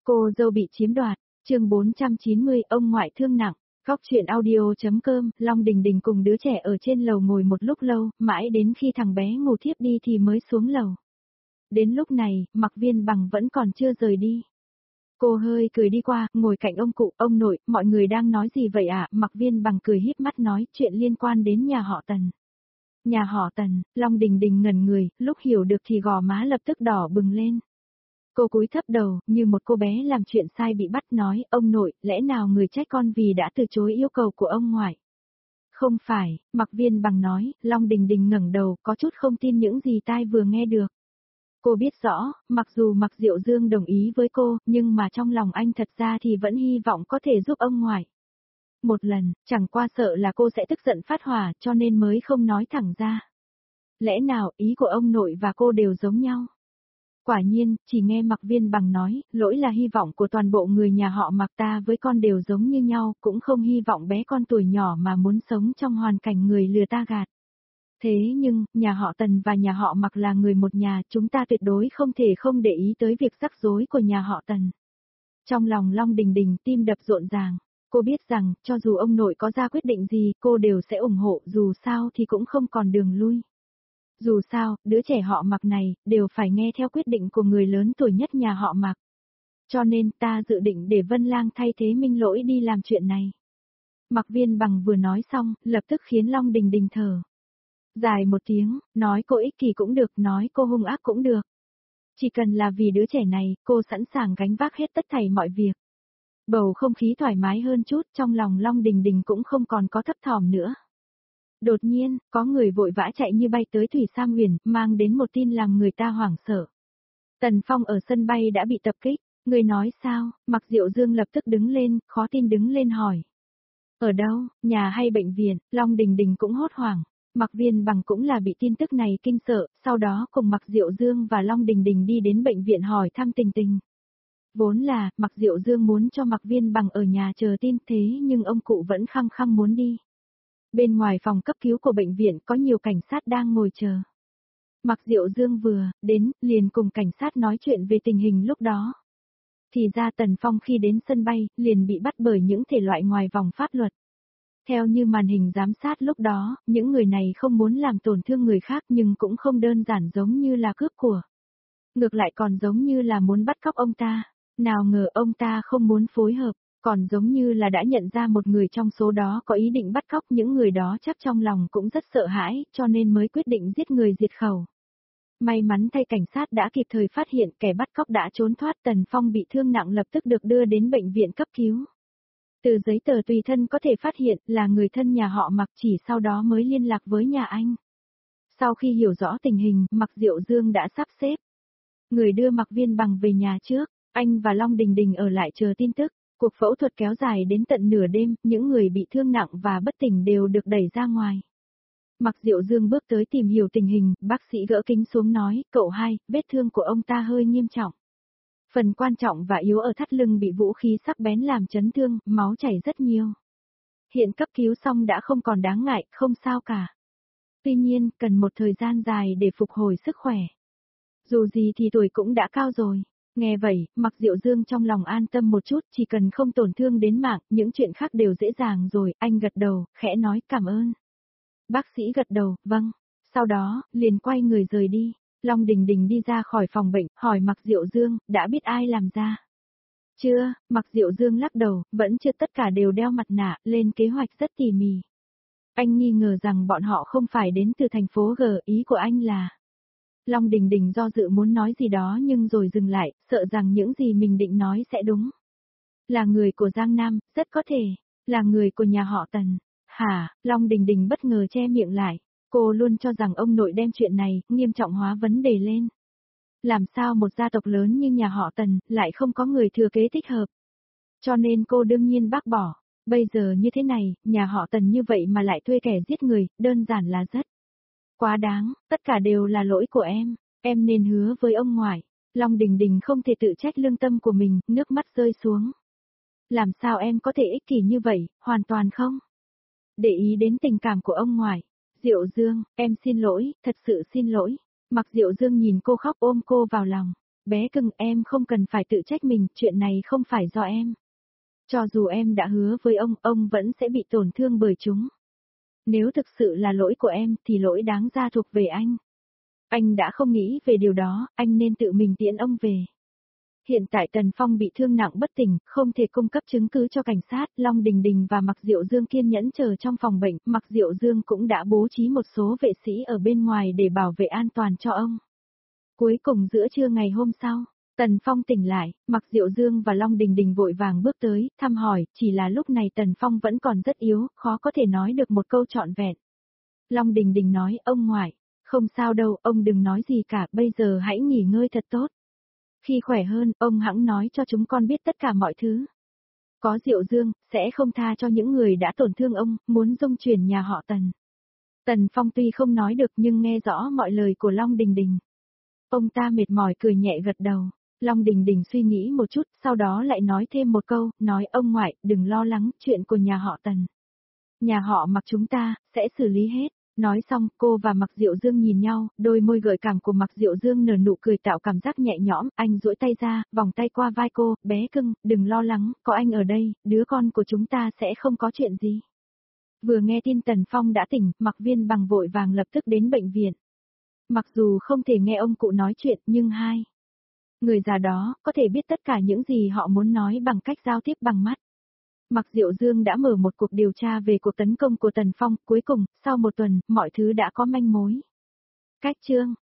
Cô dâu bị chiếm đoạt, chương 490 ông ngoại thương nặng, Góc chuyện audio.com, Long Đình Đình cùng đứa trẻ ở trên lầu ngồi một lúc lâu, mãi đến khi thằng bé ngủ thiếp đi thì mới xuống lầu. Đến lúc này, Mạc Viên Bằng vẫn còn chưa rời đi. Cô hơi cười đi qua, ngồi cạnh ông cụ, ông nội, mọi người đang nói gì vậy ạ? Mạc Viên Bằng cười híp mắt nói chuyện liên quan đến nhà họ Tần. Nhà họ Tần, Long Đình Đình ngẩn người, lúc hiểu được thì gò má lập tức đỏ bừng lên. Cô cúi thấp đầu, như một cô bé làm chuyện sai bị bắt nói, ông nội, lẽ nào người trách con vì đã từ chối yêu cầu của ông ngoại? Không phải, Mạc Viên Bằng nói, Long Đình Đình ngẩng đầu, có chút không tin những gì tai vừa nghe được. Cô biết rõ, mặc dù Mạc Diệu Dương đồng ý với cô, nhưng mà trong lòng anh thật ra thì vẫn hy vọng có thể giúp ông ngoại. Một lần, chẳng qua sợ là cô sẽ tức giận phát hỏa cho nên mới không nói thẳng ra. Lẽ nào ý của ông nội và cô đều giống nhau? Quả nhiên, chỉ nghe Mạc Viên Bằng nói, lỗi là hy vọng của toàn bộ người nhà họ Mạc ta với con đều giống như nhau, cũng không hy vọng bé con tuổi nhỏ mà muốn sống trong hoàn cảnh người lừa ta gạt. Thế nhưng, nhà họ Tần và nhà họ Mạc là người một nhà, chúng ta tuyệt đối không thể không để ý tới việc rắc rối của nhà họ Tần. Trong lòng Long Đình Đình tim đập rộn ràng, cô biết rằng, cho dù ông nội có ra quyết định gì, cô đều sẽ ủng hộ, dù sao thì cũng không còn đường lui. Dù sao, đứa trẻ họ Mạc này, đều phải nghe theo quyết định của người lớn tuổi nhất nhà họ Mạc. Cho nên ta dự định để Vân Lang thay thế Minh Lỗi đi làm chuyện này. Mạc Viên Bằng vừa nói xong, lập tức khiến Long Đình Đình thở dài một tiếng, nói cô ích kỷ cũng được, nói cô hung ác cũng được. Chỉ cần là vì đứa trẻ này, cô sẵn sàng gánh vác hết tất thảy mọi việc. Bầu không khí thoải mái hơn chút, trong lòng Long Đình Đình cũng không còn có thấp thỏm nữa. Đột nhiên, có người vội vã chạy như bay tới Thủy Sam Huyền, mang đến một tin làm người ta hoảng sợ. Tần Phong ở sân bay đã bị tập kích, người nói sao? Mạc Diệu Dương lập tức đứng lên, khó tin đứng lên hỏi. Ở đâu, nhà hay bệnh viện? Long Đình Đình cũng hốt hoảng. Mạc Viên Bằng cũng là bị tin tức này kinh sợ, sau đó cùng Mạc Diệu Dương và Long Đình Đình đi đến bệnh viện hỏi thăm tình tình. Vốn là, Mạc Diệu Dương muốn cho Mạc Viên Bằng ở nhà chờ tin thế nhưng ông cụ vẫn khăng khăng muốn đi. Bên ngoài phòng cấp cứu của bệnh viện có nhiều cảnh sát đang ngồi chờ. Mạc Diệu Dương vừa đến, liền cùng cảnh sát nói chuyện về tình hình lúc đó. Thì ra Tần Phong khi đến sân bay, liền bị bắt bởi những thể loại ngoài vòng pháp luật. Theo như màn hình giám sát lúc đó, những người này không muốn làm tổn thương người khác nhưng cũng không đơn giản giống như là cướp của. Ngược lại còn giống như là muốn bắt cóc ông ta. Nào ngờ ông ta không muốn phối hợp, còn giống như là đã nhận ra một người trong số đó có ý định bắt cóc, những người đó chắc trong lòng cũng rất sợ hãi, cho nên mới quyết định giết người diệt khẩu. May mắn thay cảnh sát đã kịp thời phát hiện kẻ bắt cóc đã trốn thoát, Tần Phong bị thương nặng lập tức được đưa đến bệnh viện cấp cứu. Từ giấy tờ tùy thân có thể phát hiện là người thân nhà họ Mạc, chỉ sau đó mới liên lạc với nhà anh. Sau khi hiểu rõ tình hình, Mạc Diệu Dương đã sắp xếp người đưa Mạc Viên Bằng về nhà trước, anh và Long Đình Đình ở lại chờ tin tức. Cuộc phẫu thuật kéo dài đến tận nửa đêm, những người bị thương nặng và bất tỉnh đều được đẩy ra ngoài. Mạc Diệu Dương bước tới tìm hiểu tình hình, bác sĩ gỡ kính xuống nói, cậu hai, vết thương của ông ta hơi nghiêm trọng. Phần quan trọng và yếu ở thắt lưng bị vũ khí sắc bén làm chấn thương, máu chảy rất nhiều. Hiện cấp cứu xong đã không còn đáng ngại, không sao cả. Tuy nhiên, cần một thời gian dài để phục hồi sức khỏe. Dù gì thì tuổi cũng đã cao rồi. Nghe vậy, Mạc Diệu Dương trong lòng an tâm một chút, chỉ cần không tổn thương đến mạng, những chuyện khác đều dễ dàng rồi, anh gật đầu, khẽ nói cảm ơn. Bác sĩ gật đầu, vâng. Sau đó, liền quay người rời đi. Long Đình Đình đi ra khỏi phòng bệnh, hỏi Mạc Diệu Dương, đã biết ai làm ra? Chưa, Mạc Diệu Dương lắc đầu, vẫn chưa, tất cả đều đeo mặt nạ, lên kế hoạch rất tỉ mỉ. Anh nghi ngờ rằng bọn họ không phải đến từ thành phố G, ý của anh là... Long Đình Đình do dự muốn nói gì đó nhưng rồi dừng lại, sợ rằng những gì mình định nói sẽ đúng. Là người của Giang Nam, rất có thể, là người của nhà họ Tần. Hả, Long Đình Đình bất ngờ che miệng lại, cô luôn cho rằng ông nội đem chuyện này, nghiêm trọng hóa vấn đề lên. Làm sao một gia tộc lớn như nhà họ Tần, lại không có người thừa kế thích hợp. Cho nên cô đương nhiên bác bỏ, bây giờ như thế này, nhà họ Tần như vậy mà lại thuê kẻ giết người, đơn giản là rất quá đáng, tất cả đều là lỗi của em nên hứa với ông ngoại. Long Đình Đình không thể tự trách lương tâm của mình, nước mắt rơi xuống. Làm sao em có thể ích kỷ như vậy, hoàn toàn không để ý đến tình cảm của ông ngoại. Diệu Dương, em xin lỗi, thật sự xin lỗi. Mạc Diệu Dương nhìn cô khóc ôm cô vào lòng. Bé cưng, em không cần phải tự trách mình, chuyện này không phải do em. Cho dù em đã hứa với ông vẫn sẽ bị tổn thương bởi chúng. Nếu thực sự là lỗi của em thì lỗi đáng ra thuộc về anh. Anh đã không nghĩ về điều đó, anh nên tự mình tiễn ông về. Hiện tại Tần Phong bị thương nặng bất tỉnh, không thể cung cấp chứng cứ cho cảnh sát, Long Đình Đình và Mạc Diệu Dương kiên nhẫn chờ trong phòng bệnh, Mạc Diệu Dương cũng đã bố trí một số vệ sĩ ở bên ngoài để bảo vệ an toàn cho ông. Cuối cùng giữa trưa ngày hôm sau, Tần Phong tỉnh lại, Mạc Diệu Dương và Long Đình Đình vội vàng bước tới, thăm hỏi, chỉ là lúc này Tần Phong vẫn còn rất yếu, khó có thể nói được một câu trọn vẹn. Long Đình Đình nói, ông ngoại, không sao đâu, ông đừng nói gì cả, bây giờ hãy nghỉ ngơi thật tốt. Khi khỏe hơn, ông hẵng nói cho chúng con biết tất cả mọi thứ. Có Diệu Dương, sẽ không tha cho những người đã tổn thương ông, muốn dung chuyển nhà họ Tần. Tần Phong tuy không nói được nhưng nghe rõ mọi lời của Long Đình Đình. Ông ta mệt mỏi cười nhẹ gật đầu. Long Đình Đình suy nghĩ một chút, sau đó lại nói thêm một câu, nói ông ngoại, đừng lo lắng, chuyện của nhà họ Tần. Nhà họ Mạc chúng ta, sẽ xử lý hết. Nói xong, cô và Mạc Diệu Dương nhìn nhau, đôi môi gợi cảm của Mạc Diệu Dương nở nụ cười tạo cảm giác nhẹ nhõm, anh duỗi tay ra, vòng tay qua vai cô, bé cưng, đừng lo lắng, có anh ở đây, đứa con của chúng ta sẽ không có chuyện gì. Vừa nghe tin Tần Phong đã tỉnh, Mạc Viên Bằng vội vàng lập tức đến bệnh viện. Mặc dù không thể nghe ông cụ nói chuyện, nhưng hai người già đó có thể biết tất cả những gì họ muốn nói bằng cách giao tiếp bằng mắt. Mạc Diệu Dương đã mở một cuộc điều tra về cuộc tấn công của Tần Phong, cuối cùng, sau một tuần, mọi thứ đã có manh mối. Cách chương